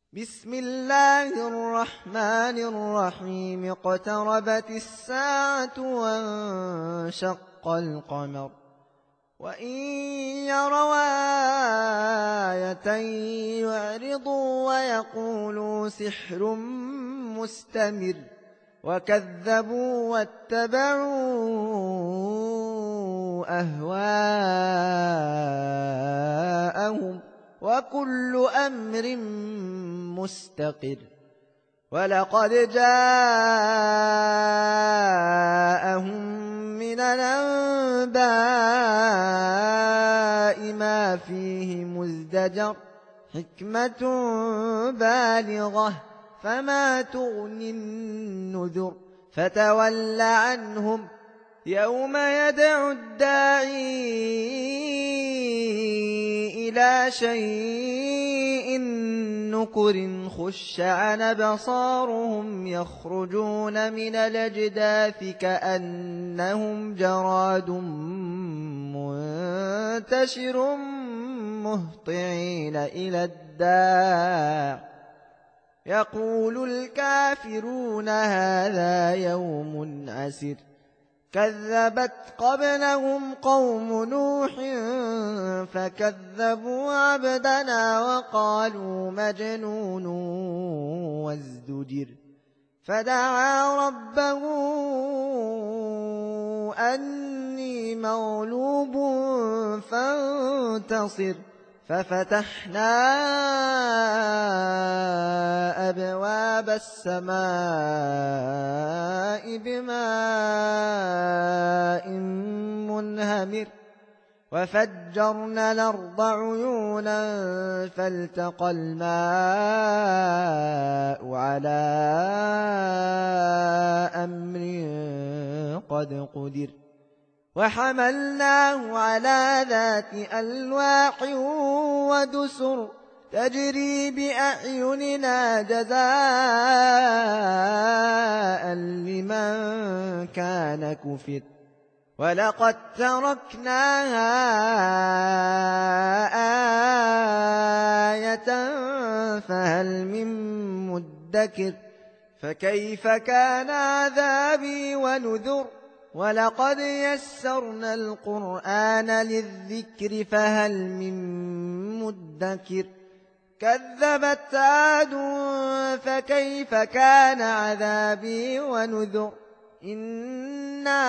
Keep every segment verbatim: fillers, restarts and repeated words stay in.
بسم الله الرحمن الرحيم اقتربت الساعة وانشق القمر وإن يروا آية يعرضوا ويقولوا سحر مستمر وكذبوا واتبعوا أهواءهم وكل أمر مستقر ولقد جاءهم من الأنباء ما فيه مزدجر حكمة بالغة فما تغني النذر فتول عنهم يوم يدعو الداعي إلى شيء نكر خش عن بصارهم يخرجون من الأجداث كأنهم جراد منتشر مهطعين إلى الداع يقول الكافرون هذا يوم عسر كذبت قبلهم قوم نوح فكذبوا عبدنا وقالوا مجنون وازدجر فدعا ربه أني مغلوب فانتصر ففتحنا أبواب السماء بماء منهمر وفجرنا الأرض عيونا فالتقى الماء على أمر قد قدر وحملناه على ذات ألواح ودسر تجري بأعيننا جزاء لمن كان كفر ولقد تركناها آية فهل من مدكر فكيف كان عذابي ونذر ولقد يسرنا القرآن للذكر فهل من مدكر كذبت عاد فكيف كان عذابي ونذر إنا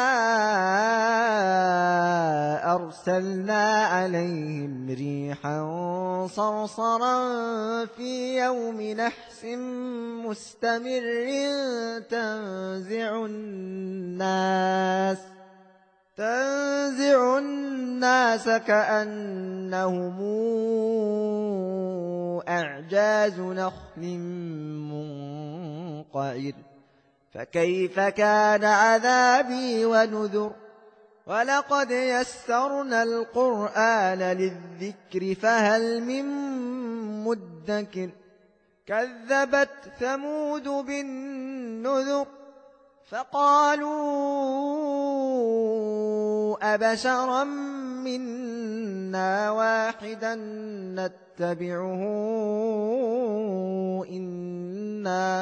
أرسلنا عليهم ريحا صرصرا في يوم نحس مستمر تنزع الناس تنزع الناس كأنهم أعجاز نخل منقعر فكيف كان عذابي ونذر ولقد يسرنا القرآن للذكر فهل من مدكر كذبت ثمود بالنذر فقالوا أبشرا منا واحدا نتبعه إنا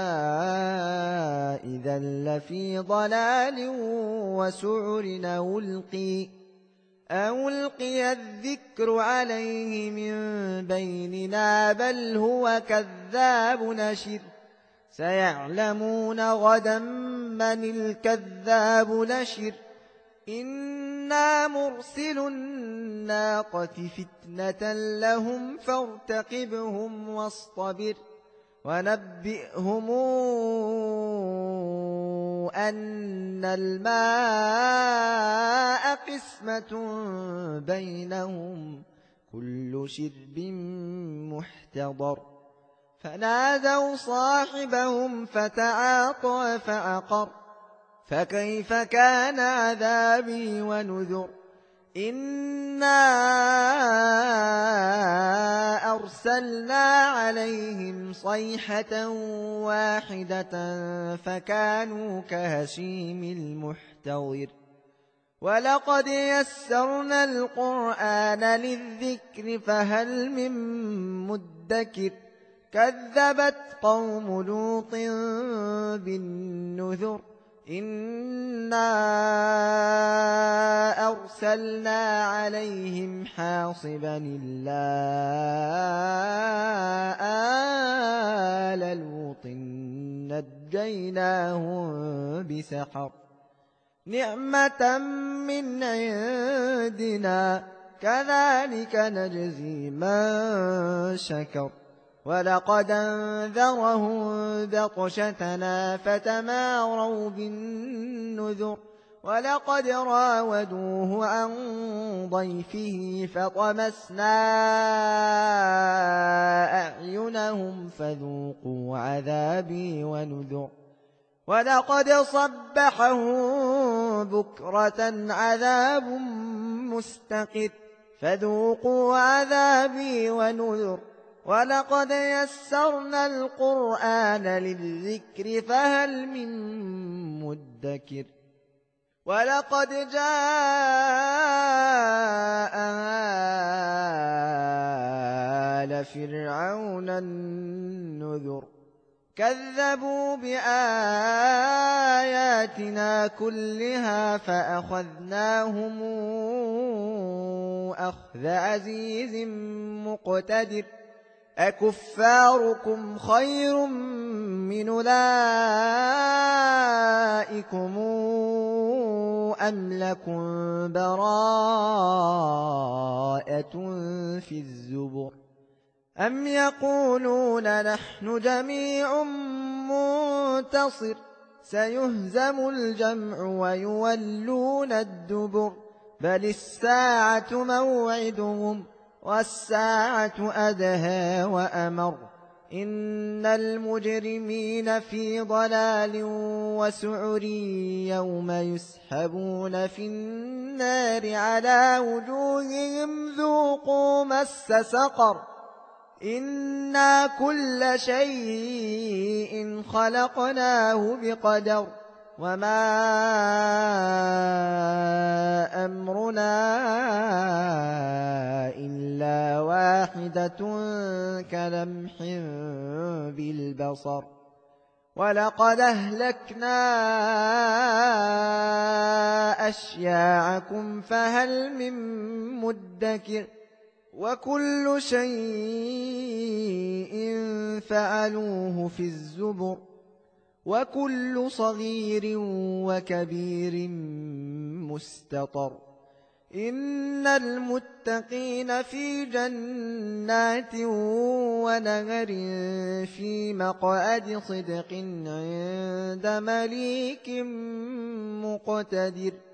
إذا لفي ضلال وسعر أو ألقي أو ألقي الذكر عليه من بيننا بل هو كذاب نشر سيعلمون غدا من الكذاب نشر إنا مرسل الناقة فتنة لهم فارتقبهم واصطبر ونبئهم أن الماء قسمة بينهم كل شرب محتضر فنادوا صاحبهم فتعاطى فعقر فكيف كان عذابي ونذر إنا أرسلنا عليهم صيحة واحدة فكانوا كهشيم المحتضر ولقد يسرنا القرآن للذكر فهل من مدكر كذبت قوم لوط بالنذر إنا أرسلنا عليهم حاصبا إلا آل لوط نجيناهم بسحر نعمة من عندنا كذلك نجزي من شكر ولقد أنذرهم بطشتنا فتماروا بالنذر ولقد راودوه عن ضيفه فطمسنا أعينهم فذوقوا عذابي ونذر ولقد صبحهم بكرة عذاب مستقر فذوقوا عذابي ونذر ولقد يسرنا القرآن للذكر فهل من مدكر ولقد جاء آل فرعون النذر كذبوا بآياتنا كلها فأخذناهم أخذ عزيز مقتدر أكفاركم خير من أولئكم أم لكم براءة في الزبر أم يقولون نحن جميع منتصر سيهزم الجمع ويولون الدبر بل الساعة موعدهم والساعة أدهى وأمر إن المجرمين في ضلال وسعر يوم يسحبون في النار على وجوههم ذوقوا مس سقر إنا كل شيء خلقناه بقدر وما أمرنا إلا واحدة كلمح بالبصر ولقد أهلكنا أشياعكم فهل من مدكر وكل شيء فعلوه في الزبر وكل صغير وكبير مستطر إن المتقين في جنات ونهر في مقعد صدق عند مليك مقتدر